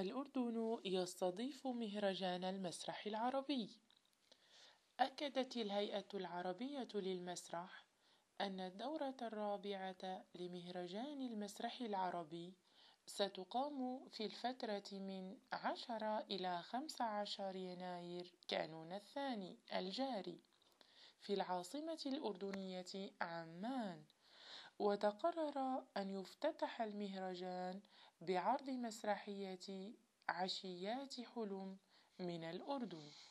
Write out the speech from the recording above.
الأردن يستضيف مهرجان المسرح العربي. أكدت الهيئة العربية للمسرح أن الدورة الرابعة لمهرجان المسرح العربي ستقام في الفترة من 10 إلى 15 يناير كانون الثاني الجاري في العاصمة الأردنية عمان. وتقرر أن يفتتح المهرجان بعرض مسرحية عشيات حلم من الأردن.